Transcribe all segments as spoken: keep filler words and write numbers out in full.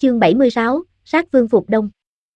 chương bảy mươi sáu, sát Vương Phục Đông.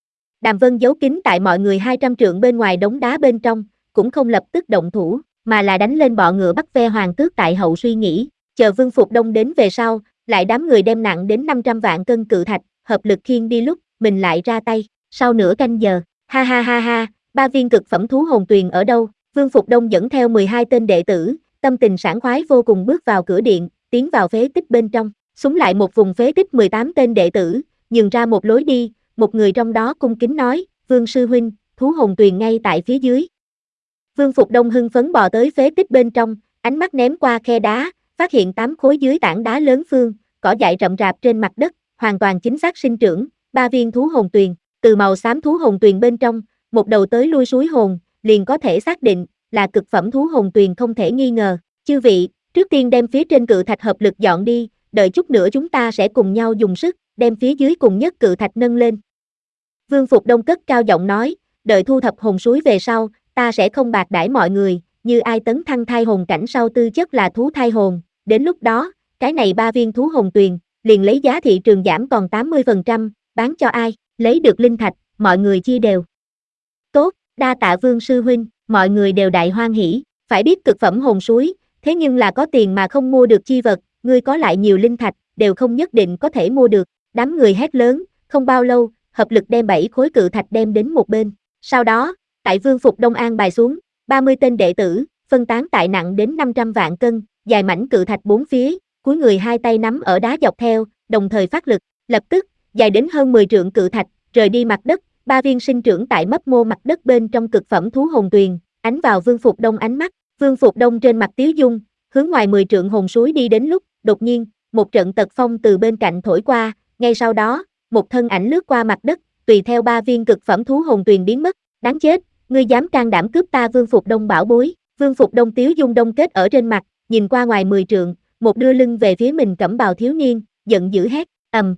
Đàm Vân giấu kín tại mọi người hai trăm trượng bên ngoài đống đá bên trong, cũng không lập tức động thủ, mà là đánh lên bọ ngựa bắt ve hoàng tước tại hậu suy nghĩ, chờ Vương Phục Đông đến về sau, lại đám người đem nặng đến năm trăm vạn cân cự thạch, hợp lực khiêng đi lúc, mình lại ra tay, sau nửa canh giờ, ha ha ha ha, ba viên cực phẩm thú hồn tuyền ở đâu? Vương Phục Đông dẫn theo mười hai tên đệ tử, tâm tình sảng khoái vô cùng bước vào cửa điện, tiến vào phế tích bên trong, súng lại một vùng phế tích mười tám tên đệ tử, nhường ra một lối đi, một người trong đó cung kính nói, Vương sư huynh, thú hồn tuyền ngay tại phía dưới. Vương Phục Đông hưng phấn bò tới phế tích bên trong, ánh mắt ném qua khe đá, phát hiện tám khối dưới tảng đá lớn phương, cỏ dại rậm rạp trên mặt đất, hoàn toàn chính xác sinh trưởng, ba viên thú hồn tuyền, từ màu xám thú hồn tuyền bên trong, một đầu tới lui suối hồn, liền có thể xác định là cực phẩm thú hồn tuyền không thể nghi ngờ. Chư vị, trước tiên đem phía trên cự thạch hợp lực dọn đi, đợi chút nữa chúng ta sẽ cùng nhau dùng sức, đem phía dưới cùng nhất cự thạch nâng lên. Vương Phục Đông cất cao giọng nói, đợi thu thập hồn suối về sau, ta sẽ không bạc đãi mọi người, như ai tấn thăng thai hồn cảnh sau tư chất là thú thai hồn, đến lúc đó, cái này ba viên thú hồn tuyền, liền lấy giá thị trường giảm còn tám mươi phần trăm, bán cho ai, lấy được linh thạch, mọi người chia đều. Tốt, đa tạ Vương sư huynh, mọi người đều đại hoan hỉ, phải biết cực phẩm hồn suối, thế nhưng là có tiền mà không mua được chi vật, ngươi có lại nhiều linh thạch, đều không nhất định có thể mua được, đám người hét lớn, không bao lâu, hợp lực đem bảy khối cự thạch đem đến một bên, sau đó, tại Vương Phục Đông an bài xuống, ba mươi tên đệ tử, phân tán tại nặng đến năm trăm vạn cân, dài mảnh cự thạch bốn phía, cuối người hai tay nắm ở đá dọc theo, đồng thời phát lực, lập tức, dài đến hơn mười trượng cự thạch, rời đi mặt đất, ba viên sinh trưởng tại mấp mô mặt đất bên trong cực phẩm thú hồn tuyền, ánh vào Vương Phục Đông ánh mắt, Vương Phục Đông trên mặt tiếu dung, hướng ngoài mười trượng hồn suối đi đến lúc, đột nhiên, một trận tật phong từ bên cạnh thổi qua, ngay sau đó, một thân ảnh lướt qua mặt đất, tùy theo ba viên cực phẩm thú hồn tuyền biến mất, đáng chết, ngươi dám can đảm cướp ta Vương Phục Đông bảo bối, Vương Phục Đông tiếu dung đông kết ở trên mặt, nhìn qua ngoài mười trượng, một đưa lưng về phía mình cẩm bào thiếu niên, giận dữ hét, ầm.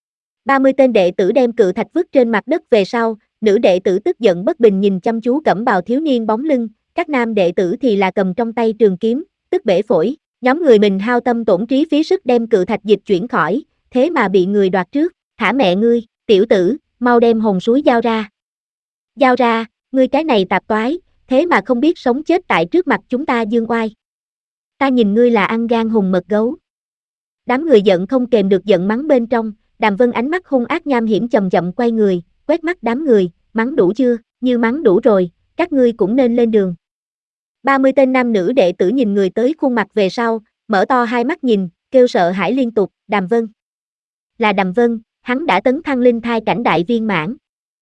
ba mươi tên đệ tử đem cự thạch vứt trên mặt đất về sau, nữ đệ tử tức giận bất bình nhìn chăm chú cẩm bào thiếu niên bóng lưng, các nam đệ tử thì là cầm trong tay trường kiếm, tức bể phổi, nhóm người mình hao tâm tổn trí phí sức đem cự thạch dịch chuyển khỏi, thế mà bị người đoạt trước, thả mẹ ngươi, tiểu tử, mau đem hồn suối giao ra. Giao ra, ngươi cái này tạp toái, thế mà không biết sống chết tại trước mặt chúng ta dương oai. Ta nhìn ngươi là ăn gan hùng mật gấu. Đám người giận không kềm được giận mắng bên trong, Đàm Vân ánh mắt hung ác nham hiểm chậm chậm quay người, quét mắt đám người, mắng đủ chưa, như mắng đủ rồi, các ngươi cũng nên lên đường. ba mươi tên nam nữ đệ tử nhìn người tới khuôn mặt về sau, mở to hai mắt nhìn, kêu sợ hãi liên tục, Đàm Vân. Là Đàm Vân, hắn đã tấn thăng linh thai cảnh đại viên mãn.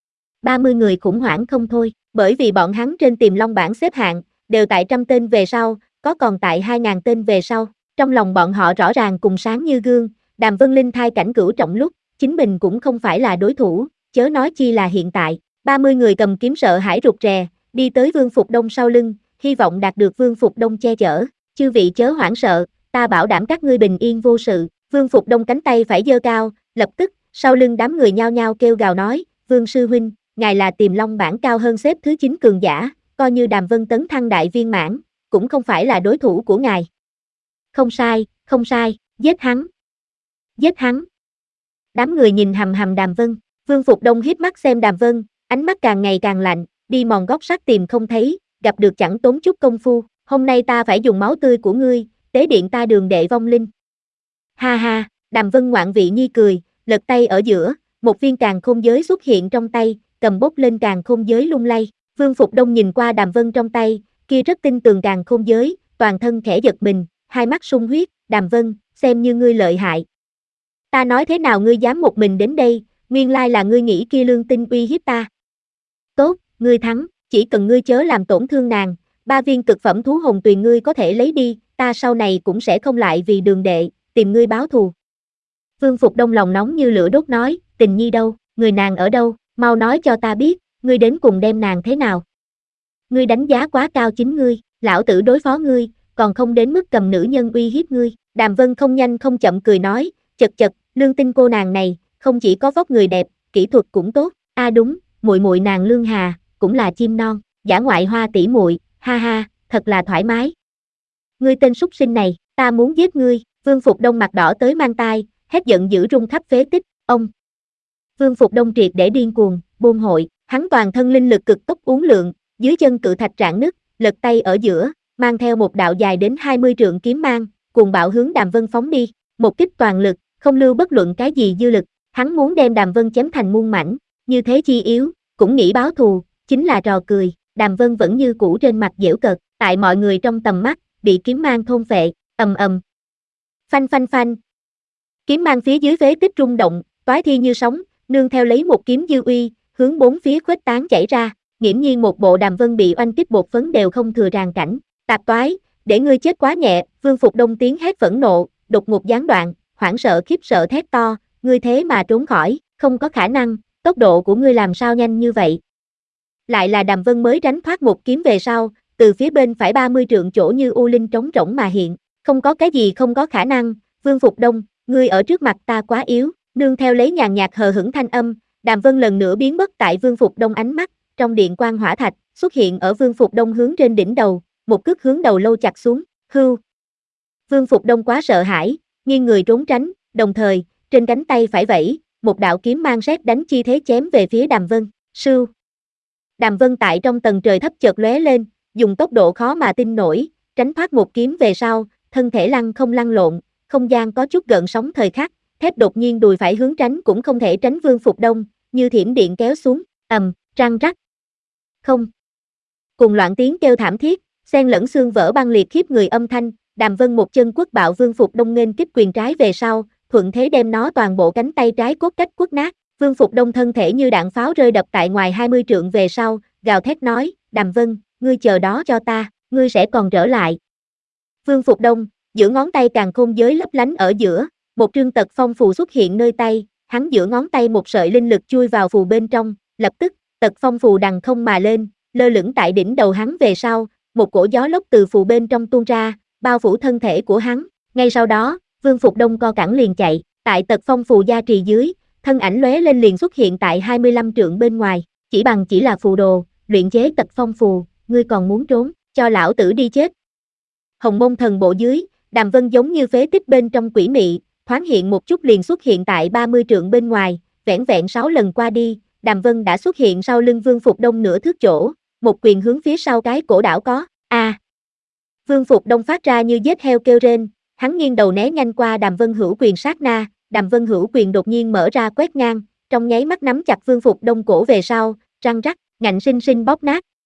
ba mươi người khủng hoảng không thôi, bởi vì bọn hắn trên Tiềm Long bảng xếp hạng, đều tại trăm tên về sau, có còn tại hai ngàn tên về sau, trong lòng bọn họ rõ ràng cùng sáng như gương, Đàm Vân linh thai cảnh cửu trọng lúc, chính mình cũng không phải là đối thủ, chớ nói chi là hiện tại, ba mươi người cầm kiếm sợ hãi rụt rè, đi tới Vương Phục Đông sau lưng, hy vọng đạt được Vương Phục Đông che chở, chư vị chớ hoảng sợ, ta bảo đảm các ngươi bình yên vô sự, Vương Phục Đông cánh tay phải giơ cao, lập tức, sau lưng đám người nhao nhao kêu gào nói, Vương sư huynh, ngài là Tiềm Long bảng cao hơn xếp thứ chín cường giả, coi như Đàm Vân tấn thăng đại viên mãn, cũng không phải là đối thủ của ngài. Không sai, không sai, giết hắn. Giết hắn. Đám người nhìn hầm hầm Đàm Vân, Vương Phục Đông hiếp mắt xem Đàm Vân, ánh mắt càng ngày càng lạnh, đi mòn gót sắt tìm không thấy, gặp được chẳng tốn chút công phu, hôm nay ta phải dùng máu tươi của ngươi, tế điện ta đường đệ vong linh. Ha ha, Đàm Vân ngoạn vị nhi cười, lật tay ở giữa, một viên càn khôn giới xuất hiện trong tay, cầm bốc lên càn khôn giới lung lay, Vương Phục Đông nhìn qua Đàm Vân trong tay, kia rất tin tường càn khôn giới, toàn thân khẽ giật mình, hai mắt sung huyết, Đàm Vân, xem như ngươi lợi hại. Ta nói thế nào ngươi dám một mình đến đây, nguyên lai là ngươi nghĩ kia lương tinh uy hiếp ta. Tốt, ngươi thắng, chỉ cần ngươi chớ làm tổn thương nàng, ba viên cực phẩm thú hồn tùy ngươi có thể lấy đi, ta sau này cũng sẽ không lại vì đường đệ, tìm ngươi báo thù. Vương Phục Đông lòng nóng như lửa đốt nói, Tình Nhi đâu, người nàng ở đâu, mau nói cho ta biết, ngươi đến cùng đem nàng thế nào. Ngươi đánh giá quá cao chính ngươi, lão tử đối phó ngươi, còn không đến mức cầm nữ nhân uy hiếp ngươi. Đàm Vân không nhanh không chậm cười nói, chật chật, Lương Tinh cô nàng này, không chỉ có vóc người đẹp, kỹ thuật cũng tốt, a à đúng, muội muội nàng Lương Hà, cũng là chim non, giả ngoại hoa tỷ muội, ha ha, thật là thoải mái. Ngươi tên súc sinh này, ta muốn giết ngươi, Vương Phục Đông mặt đỏ tới mang tai, hét giận dữ rung khắp phế tích, ông. Vương Phục Đông triệt để điên cuồng, buôn hội, hắn toàn thân linh lực cực tốc uốn lượn, dưới chân cự thạch rạn nứt, lật tay ở giữa, mang theo một đạo dài đến hai mươi trượng kiếm mang, cuồng bạo hướng Đàm Vân phóng đi, một kích toàn lực, không lưu bất luận cái gì dư lực, hắn muốn đem Đàm Vân chém thành muôn mảnh, như thế chi yếu, cũng nghĩ báo thù, chính là trò cười, Đàm Vân vẫn như cũ trên mặt giễu cợt, tại mọi người trong tầm mắt, bị kiếm mang thôn phệ, ầm ầm. Phanh phanh phanh. Kiếm mang phía dưới phế tích rung động, toái thi như sóng, nương theo lấy một kiếm dư uy, hướng bốn phía khuếch tán chảy ra, nghiễm nhiên một bộ Đàm Vân bị oanh kích bột phấn đều không thừa tràn cảnh. Tạp toái, để ngươi chết quá nhẹ, Vương Phục Đông tiếng hét phẫn nộ, đột ngột gián đoạn, hoảng sợ khiếp sợ thét to, ngươi thế mà trốn khỏi, không có khả năng, tốc độ của ngươi làm sao nhanh như vậy. Lại là Đàm Vân mới tránh thoát một kiếm về sau, từ phía bên phải ba mươi trượng chỗ như u linh trống rỗng mà hiện, không có cái gì không có khả năng, Vương Phục Đông, ngươi ở trước mặt ta quá yếu, nương theo lấy nhàn nhạt hờ hững thanh âm, Đàm Vân lần nữa biến mất tại Vương Phục Đông ánh mắt, trong điện quang hỏa thạch, xuất hiện ở Vương Phục Đông hướng trên đỉnh đầu, một cước hướng đầu lâu chặt xuống, hưu. Vương Phục Đông quá sợ hãi, nghiêng người trốn tránh, đồng thời, trên cánh tay phải vẫy, một đạo kiếm mang sét đánh chi thế chém về phía Đàm Vân, sưu. Đàm Vân tại trong tầng trời thấp chợt lóe lên, dùng tốc độ khó mà tin nổi, tránh thoát một kiếm về sau, thân thể lăn không lăn lộn, không gian có chút gợn sóng thời khắc, thép đột nhiên đùi phải hướng tránh cũng không thể tránh Vương Phục Đông, như thiểm điện kéo xuống, ầm, răng rắc. Không. Cùng loạn tiếng kêu thảm thiết, xen lẫn xương vỡ băng liệt khiếp người âm thanh, Đàm Vân một chân quất bạo Vương Phục Đông nghênh kích quyền trái về sau, thuận thế đem nó toàn bộ cánh tay trái cốt cách quất nát, Vương Phục Đông thân thể như đạn pháo rơi đập tại ngoài hai mươi trượng về sau, gào thét nói, Đàm Vân, ngươi chờ đó cho ta, ngươi sẽ còn trở lại. Vương Phục Đông, giữa ngón tay càng khôn giới lấp lánh ở giữa, một trương tật phong phù xuất hiện nơi tay, hắn giữa ngón tay một sợi linh lực chui vào phù bên trong, lập tức, tật phong phù đằng không mà lên, lơ lửng tại đỉnh đầu hắn về sau, một cổ gió lốc từ phù bên trong tuôn ra, bao phủ thân thể của hắn, ngay sau đó, Vương Phục Đông co cẳng liền chạy, tại tật phong phù gia trì dưới, thân ảnh lóe lên liền xuất hiện tại hai mươi lăm trượng bên ngoài, chỉ bằng chỉ là phù đồ, luyện chế tật phong phù, ngươi còn muốn trốn, cho lão tử đi chết. Hồng Mông thần bộ dưới, Đàm Vân giống như phế tích bên trong quỷ mị, thoáng hiện một chút liền xuất hiện tại ba mươi trượng bên ngoài, vẻn vẹn sáu lần qua đi, Đàm Vân đã xuất hiện sau lưng Vương Phục Đông nửa thước chỗ, một quyền hướng phía sau cái cổ đảo có, a. À. Vương Phục Đông phát ra như giết heo kêu rên, hắn nghiêng đầu né nhanh qua Đàm Vân hữu quyền sát na, Đàm Vân hữu quyền đột nhiên mở ra quét ngang, trong nháy mắt nắm chặt Vương Phục Đông cổ về sau, răng rắc, ngạnh sinh sinh bóp nát,